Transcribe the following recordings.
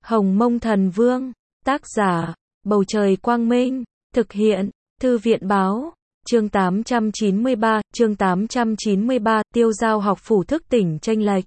Hồng Mông Thần Vương, tác giả, Bầu Trời Quang Minh, thực hiện, Thư viện Báo, chương 893, Tiêu Giao học phủ thức tỉnh chênh lệch.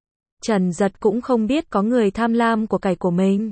Trần Dật cũng không biết có người tham lam của cải của mình.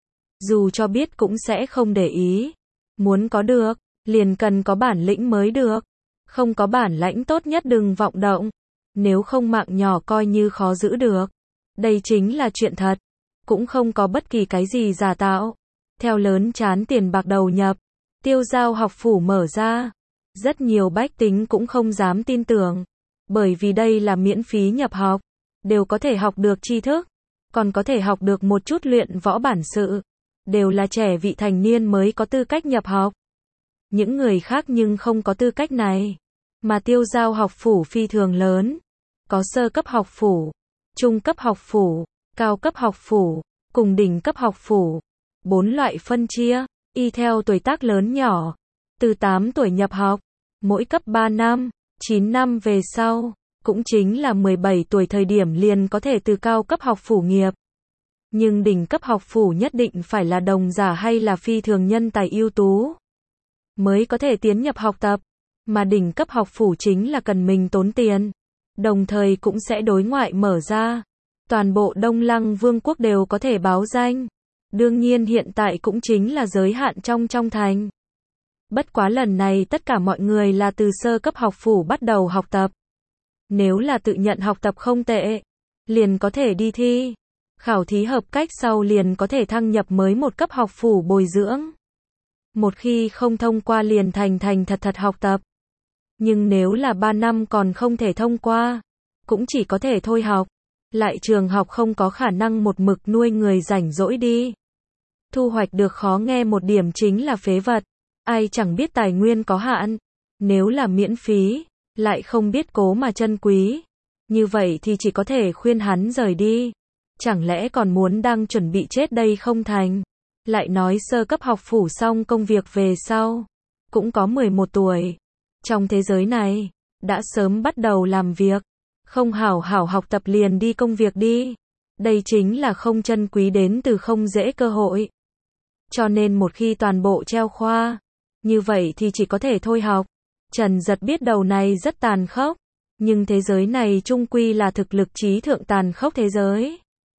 Dù cho biết cũng sẽ không để ý. Muốn có được, liền cần có bản lĩnh mới được. Không có bản lãnh tốt nhất đừng vọng động. Nếu không mạng nhỏ coi như khó giữ được. Đây chính là chuyện thật. Cũng không có bất kỳ cái gì giả tạo. Theo lớn chán tiền bạc đầu nhập, Tiêu Giao học phủ mở ra. Rất nhiều bách tính cũng không dám tin tưởng. Bởi vì đây là miễn phí nhập học. Đều có thể học được tri thức. Còn có thể học được một chút luyện võ bản sự. Đều là trẻ vị thành niên mới có tư cách nhập học. Những người khác nhưng không có tư cách này. Mà Tiêu Giao học phủ phi thường lớn. Có sơ cấp học phủ, trung cấp học phủ, cao cấp học phủ, cùng đỉnh cấp học phủ. 4 loại phân chia, y theo tuổi tác lớn nhỏ. Từ 8 tuổi nhập học, mỗi cấp 3 năm, 9 năm về sau, cũng chính là 17 tuổi thời điểm liền có thể từ cao cấp học phủ nghiệp. Nhưng đỉnh cấp học phủ nhất định phải là đồng giả hay là phi thường nhân tài ưu tú mới có thể tiến nhập học tập. Mà đỉnh cấp học phủ chính là cần mình tốn tiền. Đồng thời cũng sẽ đối ngoại mở ra. Toàn bộ Đông Lăng Vương quốc đều có thể báo danh. Đương nhiên hiện tại cũng chính là giới hạn trong thành. Bất quá lần này tất cả mọi người là từ sơ cấp học phủ bắt đầu học tập. Nếu là tự nhận học tập không tệ, liền có thể đi thi. Khảo thí hợp cách sau liền có thể thăng nhập mới một cấp học phủ bồi dưỡng. Một khi không thông qua liền thành thật học tập. Nhưng nếu là 3 năm còn không thể thông qua, cũng chỉ có thể thôi học. Lại trường học không có khả năng một mực nuôi người rảnh rỗi đi. Thu hoạch được khó nghe một điểm chính là phế vật. Ai chẳng biết tài nguyên có hạn. Nếu là miễn phí, lại không biết cố mà trân quý. Như vậy thì chỉ có thể khuyên hắn rời đi. Chẳng lẽ còn muốn đang chuẩn bị chết đây không thành. Lại nói sơ cấp học phủ xong công việc về sau. Cũng có 11 tuổi. Trong thế giới này, đã sớm bắt đầu làm việc. Không hảo học tập liền đi công việc đi. Đây chính là không trân quý đến từ không dễ cơ hội. Cho nên một khi toàn bộ treo khoa, như vậy thì chỉ có thể thôi học. Trần Dật biết đầu này rất tàn khốc. Nhưng thế giới này chung quy là thực lực trí thượng tàn khốc thế giới.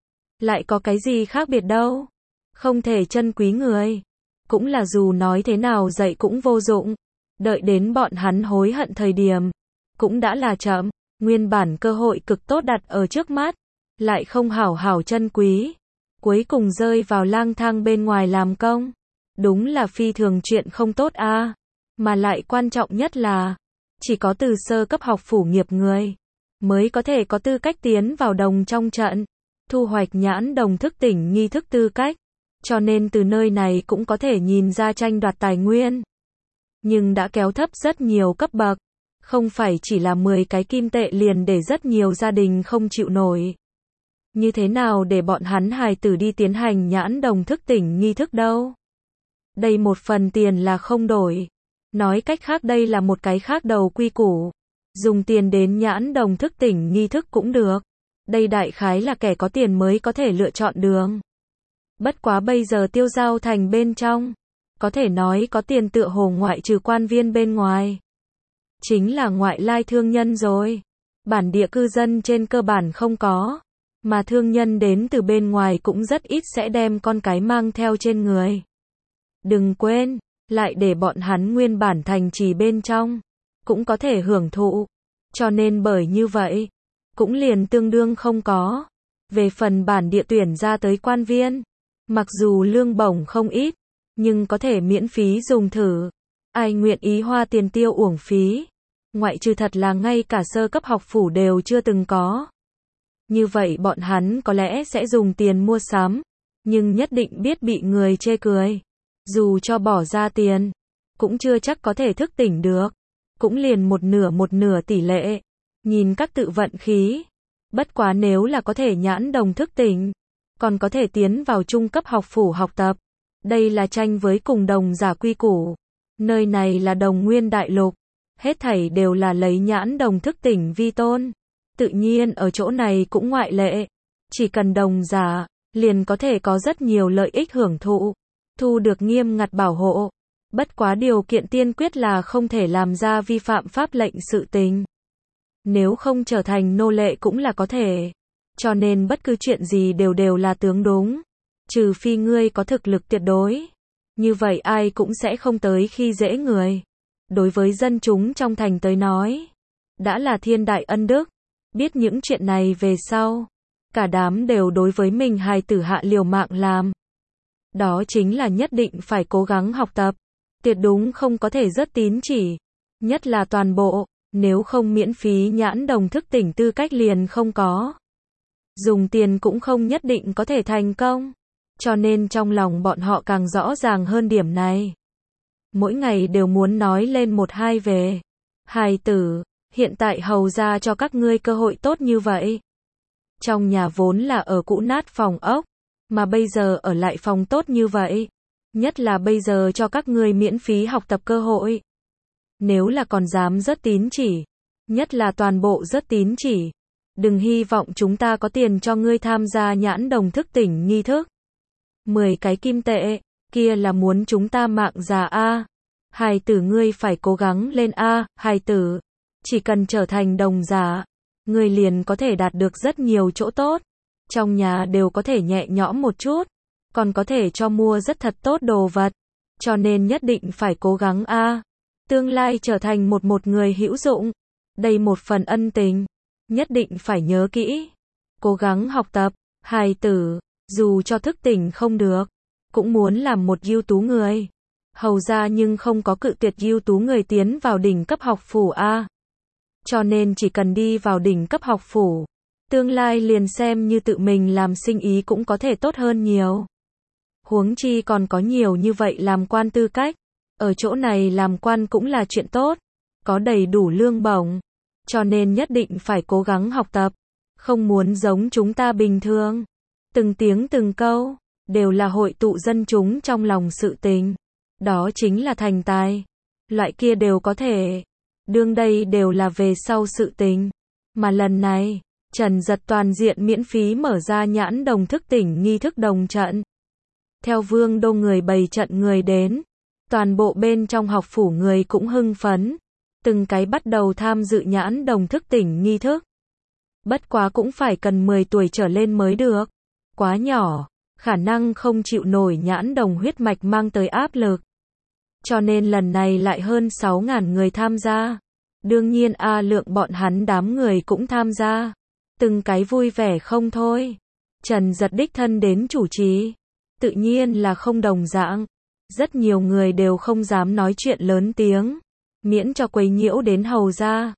Lại có cái gì khác biệt đâu. Không thể trân quý người. Cũng là dù nói thế nào dạy cũng vô dụng. Đợi đến bọn hắn hối hận thời điểm. Cũng đã là chậm. Nguyên bản cơ hội cực tốt đặt ở trước mắt. Lại không hảo trân quý. Cuối cùng rơi vào lang thang bên ngoài làm công. Đúng là phi thường chuyện không tốt a. Mà lại quan trọng nhất là. Chỉ có từ sơ cấp học phủ nghiệp người. Mới có thể có tư cách tiến vào đồng trong trận. Thu hoạch nhãn đồng thức tỉnh nghi thức tư cách. Cho nên từ nơi này cũng có thể nhìn ra tranh đoạt tài nguyên. Nhưng đã kéo thấp rất nhiều cấp bậc. Không phải chỉ là 10 cái kim tệ liền để rất nhiều gia đình không chịu nổi. Như thế nào để bọn hắn hài tử đi tiến hành nhãn đồng thức tỉnh nghi thức đâu? Đây một phần tiền là không đổi. Nói cách khác đây là một cái khác đầu quy củ. Dùng tiền đến nhãn đồng thức tỉnh nghi thức cũng được. Đây đại khái là kẻ có tiền mới có thể lựa chọn đường. Bất quá bây giờ Tiêu Giao thành bên trong. Có thể nói có tiền tựa hồ ngoại trừ quan viên bên ngoài. Chính là ngoại lai thương nhân rồi. Bản địa cư dân trên cơ bản không có. Mà thương nhân đến từ bên ngoài cũng rất ít sẽ đem con cái mang theo trên người. Đừng quên, lại để bọn hắn nguyên bản thành trì bên trong. Cũng có thể hưởng thụ. Cho nên bởi như vậy. Cũng liền tương đương không có. Về phần bản địa tuyển ra tới quan viên. Mặc dù lương bổng không ít. Nhưng có thể miễn phí dùng thử. Ai nguyện ý hoa tiền tiêu uổng phí. Ngoại trừ thật là ngay cả sơ cấp học phủ đều chưa từng có. Như vậy bọn hắn có lẽ sẽ dùng tiền mua sắm. Nhưng nhất định biết bị người chê cười. Dù cho bỏ ra tiền. Cũng chưa chắc có thể thức tỉnh được. Cũng liền một nửa tỷ lệ. Nhìn các tự vận khí. Bất quá nếu là có thể nhãn đồng thức tỉnh. Còn có thể tiến vào trung cấp học phủ học tập. Đây là tranh với cùng đồng giả quy củ. Nơi này là Đồng Nguyên Đại Lục. Hết thảy đều là lấy nhãn đồng thức tỉnh vi tôn. Tự nhiên ở chỗ này cũng ngoại lệ. Chỉ cần đồng giả, liền có thể có rất nhiều lợi ích hưởng thụ, thu được nghiêm ngặt bảo hộ. Bất quá điều kiện tiên quyết là không thể làm ra vi phạm pháp lệnh sự tình. Nếu không trở thành nô lệ cũng là có thể. Cho nên bất cứ chuyện gì đều là tướng đúng. Trừ phi ngươi có thực lực tuyệt đối. Như vậy ai cũng sẽ không tới khi dễ người. Đối với dân chúng trong thành tới nói, đã là thiên đại ân đức. Biết những chuyện này về sau, cả đám đều đối với mình hài tử hạ liều mạng làm. Đó chính là nhất định phải cố gắng học tập. Tuyệt đúng không có thể rớt tín chỉ. Nhất là toàn bộ, nếu không miễn phí nhãn đồng thức tỉnh tư cách liền không có. Dùng tiền cũng không nhất định có thể thành công. Cho nên trong lòng bọn họ càng rõ ràng hơn điểm này. Mỗi ngày đều muốn nói lên một hai về. Hài tử, hiện tại hầu ra cho các ngươi cơ hội tốt như vậy. Trong nhà vốn là ở cũ nát phòng ốc, mà bây giờ ở lại phòng tốt như vậy. Nhất là bây giờ cho các ngươi miễn phí học tập cơ hội. Nếu là còn dám rớt tín chỉ, nhất là toàn bộ rớt tín chỉ, đừng hy vọng chúng ta có tiền cho ngươi tham gia nhãn đồng thức tỉnh nghi thức. 10 cái kim tệ, kia là muốn chúng ta mạng già a. Hài tử ngươi phải cố gắng lên a, hài tử, chỉ cần trở thành đồng giả, ngươi liền có thể đạt được rất nhiều chỗ tốt. Trong nhà đều có thể nhẹ nhõm một chút, còn có thể cho mua rất thật tốt đồ vật. Cho nên nhất định phải cố gắng a. Tương lai trở thành một người hữu dụng. Đây một phần ân tình, nhất định phải nhớ kỹ. Cố gắng học tập, hài tử, dù cho thức tỉnh không được, cũng muốn làm một ưu tú người. Hầu ra nhưng không có cự tuyệt ưu tú người tiến vào đỉnh cấp học phủ a. Cho nên chỉ cần đi vào đỉnh cấp học phủ, tương lai liền xem như tự mình làm sinh ý cũng có thể tốt hơn nhiều. Huống chi còn có nhiều như vậy làm quan tư cách. Ở chỗ này làm quan cũng là chuyện tốt, có đầy đủ lương bổng. Cho nên nhất định phải cố gắng học tập, không muốn giống chúng ta bình thường. Từng tiếng từng câu, đều là hội tụ dân chúng trong lòng sự tình. Đó chính là thành tài. Loại kia đều có thể. Đương đây đều là về sau sự tình. Mà lần này, Trần Giật toàn diện miễn phí mở ra nhãn đồng thức tỉnh nghi thức đồng trận. Theo Vương Đô người bày trận người đến, toàn bộ bên trong học phủ người cũng hưng phấn. Từng cái bắt đầu tham dự nhãn đồng thức tỉnh nghi thức. Bất quá cũng phải cần 10 tuổi trở lên mới được. Quá nhỏ, khả năng không chịu nổi nhãn đồng huyết mạch mang tới áp lực. Cho nên lần này lại hơn 6.000 người tham gia. Đương nhiên lượng bọn hắn đám người cũng tham gia. Từng cái vui vẻ không thôi. Trần Giật đích thân đến chủ trì. Tự nhiên là không đồng dạng. Rất nhiều người đều không dám nói chuyện lớn tiếng, miễn cho quấy nhiễu đến hầu gia.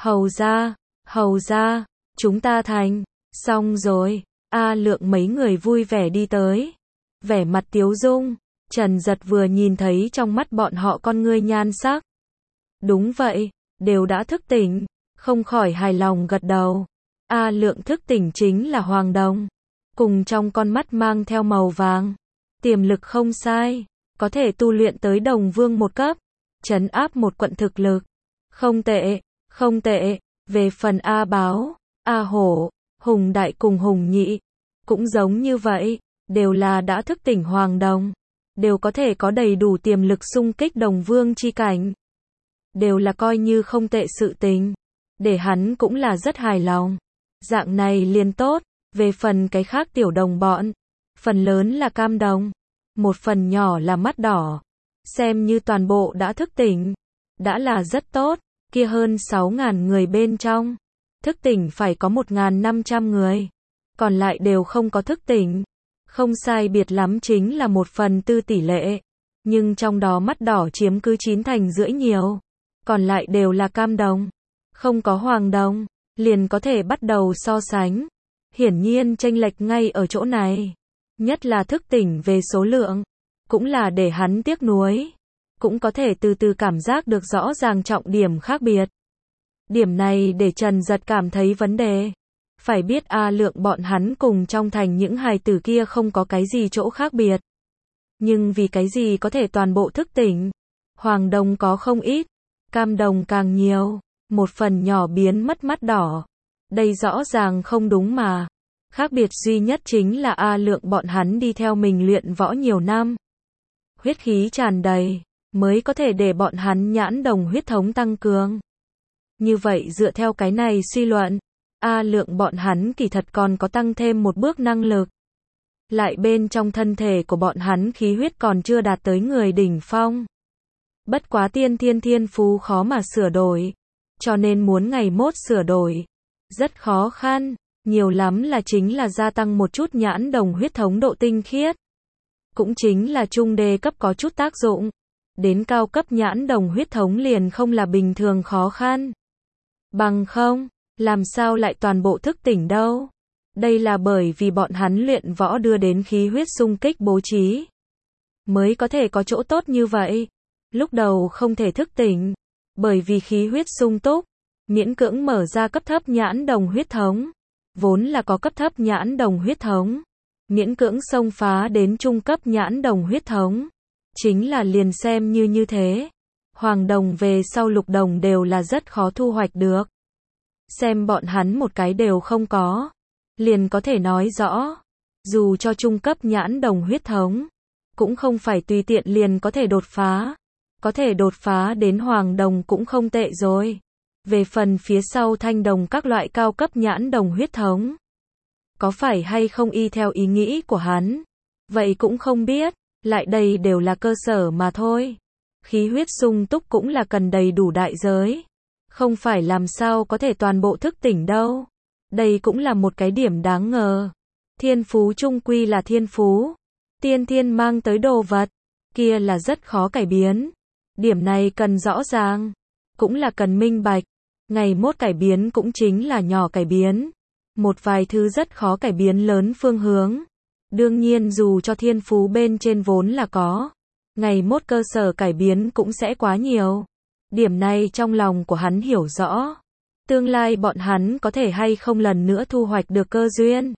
Hầu gia, chúng ta thành. Xong rồi. Lượng mấy người vui vẻ đi tới. Vẻ mặt tiếu dung. Trần Giật vừa nhìn thấy trong mắt bọn họ con ngươi nhan sắc. Đúng vậy, đều đã thức tỉnh. Không khỏi hài lòng gật đầu. Lượng thức tỉnh chính là hoàng đồng. Cùng trong con mắt mang theo màu vàng. Tiềm lực không sai. Có thể tu luyện tới đồng vương một cấp. Trấn áp một quận thực lực. Không tệ, không tệ. Về phần A Báo, A Hổ, Hùng Đại cùng Hùng Nhị, cũng giống như vậy, đều là đã thức tỉnh hoàng đồng. Đều có thể có đầy đủ tiềm lực xung kích đồng vương chi cảnh. Đều là coi như không tệ sự tình. Để hắn cũng là rất hài lòng. Dạng này liền tốt. Về phần cái khác tiểu đồng bọn, phần lớn là cam đồng. Một phần nhỏ là mắt đỏ. Xem như toàn bộ đã thức tỉnh. Đã là rất tốt. Kia hơn 6.000 người bên trong. Thức tỉnh phải có 1.500 người. Còn lại đều không có thức tỉnh. Không sai biệt lắm chính là 1/4 tỷ lệ. Nhưng trong đó mắt đỏ chiếm cứ 9,5% nhiều. Còn lại đều là cam đồng. Không có hoàng đồng. Liền có thể bắt đầu so sánh. Hiển nhiên chênh lệch ngay ở chỗ này. Nhất là thức tỉnh về số lượng. Cũng là để hắn tiếc nuối. Cũng có thể từ từ cảm giác được rõ ràng trọng điểm khác biệt. Điểm này để Trần Giật cảm thấy vấn đề. Phải biết lượng bọn hắn cùng trong thành những hài tử kia không có cái gì chỗ khác biệt. Nhưng vì cái gì có thể toàn bộ thức tỉnh. Hoàng đồng có không ít. Cam đồng càng nhiều. Một phần nhỏ biến mất mắt đỏ. Đây rõ ràng không đúng mà. Khác biệt duy nhất chính là A Lượng bọn hắn đi theo mình luyện võ nhiều năm. Huyết khí tràn đầy, mới có thể để bọn hắn nhãn đồng huyết thống tăng cường. Như vậy dựa theo cái này suy luận, A Lượng bọn hắn kỳ thật còn có tăng thêm một bước năng lực. Lại bên trong thân thể của bọn hắn khí huyết còn chưa đạt tới người đỉnh phong. Bất quá tiên thiên thiên phú khó mà sửa đổi, cho nên muốn ngày mốt sửa đổi, rất khó khăn, nhiều lắm là chính là gia tăng một chút nhãn đồng huyết thống độ tinh khiết. Cũng chính là trung đê cấp có chút tác dụng, đến cao cấp nhãn đồng huyết thống liền không là bình thường khó khăn. Bằng không, làm sao lại toàn bộ thức tỉnh đâu? Đây là bởi vì bọn hắn luyện võ đưa đến khí huyết xung kích bố trí, mới có thể có chỗ tốt như vậy. Lúc đầu không thể thức tỉnh, bởi vì khí huyết sung túc, miễn cưỡng mở ra cấp thấp nhãn đồng huyết thống, vốn là có cấp thấp nhãn đồng huyết thống, miễn cưỡng xông phá đến trung cấp nhãn đồng huyết thống, chính là liền xem như thế, hoàng đồng về sau lục đồng đều là rất khó thu hoạch được. Xem bọn hắn một cái đều không có, liền có thể nói rõ, dù cho trung cấp nhãn đồng huyết thống, cũng không phải tùy tiện liền có thể đột phá. Có thể đột phá đến hoàng đồng cũng không tệ rồi. Về phần phía sau thanh đồng các loại cao cấp nhãn đồng huyết thống, có phải hay không y theo ý nghĩ của hắn? Vậy cũng không biết, lại đây đều là cơ sở mà thôi. Khí huyết sung túc cũng là cần đầy đủ đại giới. Không phải làm sao có thể toàn bộ thức tỉnh đâu. Đây cũng là một cái điểm đáng ngờ. Thiên phú chung quy là thiên phú. Tiên thiên mang tới đồ vật, kia là rất khó cải biến. Điểm này cần rõ ràng, cũng là cần minh bạch. Ngày mốt cải biến cũng chính là nhỏ cải biến. Một vài thứ rất khó cải biến lớn phương hướng. Đương nhiên dù cho thiên phú bên trên vốn là có, ngày mốt cơ sở cải biến cũng sẽ quá nhiều. Điểm này trong lòng của hắn hiểu rõ. Tương lai bọn hắn có thể hay không lần nữa thu hoạch được cơ duyên.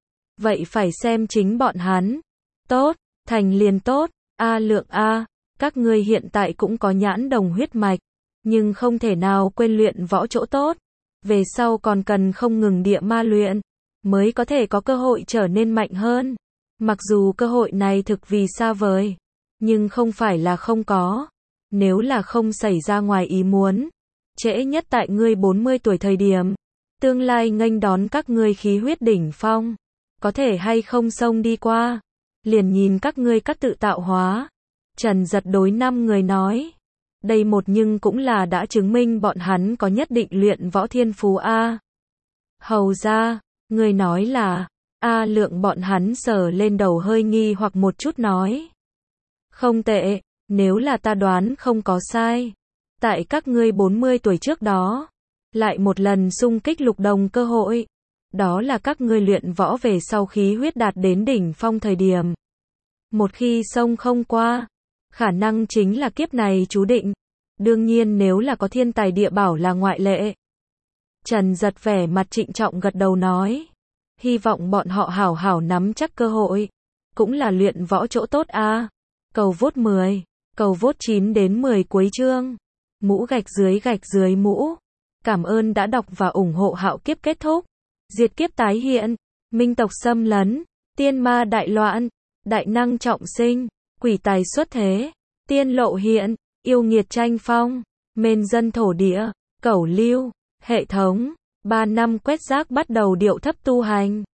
Vậy phải xem chính bọn hắn. Tốt, thành liền tốt. A Lượng A, các ngươi hiện tại cũng có nhãn đồng huyết mạch, nhưng không thể nào quên luyện võ chỗ tốt. Về sau còn cần không ngừng địa ma luyện, mới có thể có cơ hội trở nên mạnh hơn. Mặc dù cơ hội này thực vì xa vời, nhưng không phải là không có. Nếu là không xảy ra ngoài ý muốn, trễ nhất tại ngươi 40 tuổi thời điểm, tương lai nghênh đón các ngươi khí huyết đỉnh phong, có thể hay không xông đi qua, liền nhìn các ngươi các tự tạo hóa. Trần Giật đối 5 người nói, đây một nhưng cũng là đã chứng minh bọn hắn có nhất định luyện võ thiên phú A. Hầu ra, người nói là, A Lượng bọn hắn sờ lên đầu hơi nghi hoặc một chút nói. Không tệ, nếu là ta đoán không có sai, tại các ngươi 40 tuổi trước đó, lại một lần xung kích lục đồng cơ hội, đó là các ngươi luyện võ về sau khí huyết đạt đến đỉnh phong thời điểm. Một khi xông không qua, khả năng chính là kiếp này chú định. Đương nhiên nếu là có thiên tài địa bảo là ngoại lệ. Trần Giật vẻ mặt trịnh trọng gật đầu nói. Hy vọng bọn họ hảo hảo nắm chắc cơ hội. Cũng là luyện võ chỗ tốt a. Cầu vote 10. Cầu vote 9 đến 10 cuối chương. Mũ gạch dưới mũ. Cảm ơn đã đọc và ủng hộ Hạo Kiếp kết thúc. Diệt kiếp tái hiện. Minh tộc xâm lấn. Tiên ma đại loạn. Đại năng trọng sinh. Quỷ tài xuất thế. Tiên lộ hiện. Yêu nghiệt tranh phong. Mên dân thổ địa. Cẩu lưu. Hệ thống. 3 năm quét rác bắt đầu điệu thấp tu hành.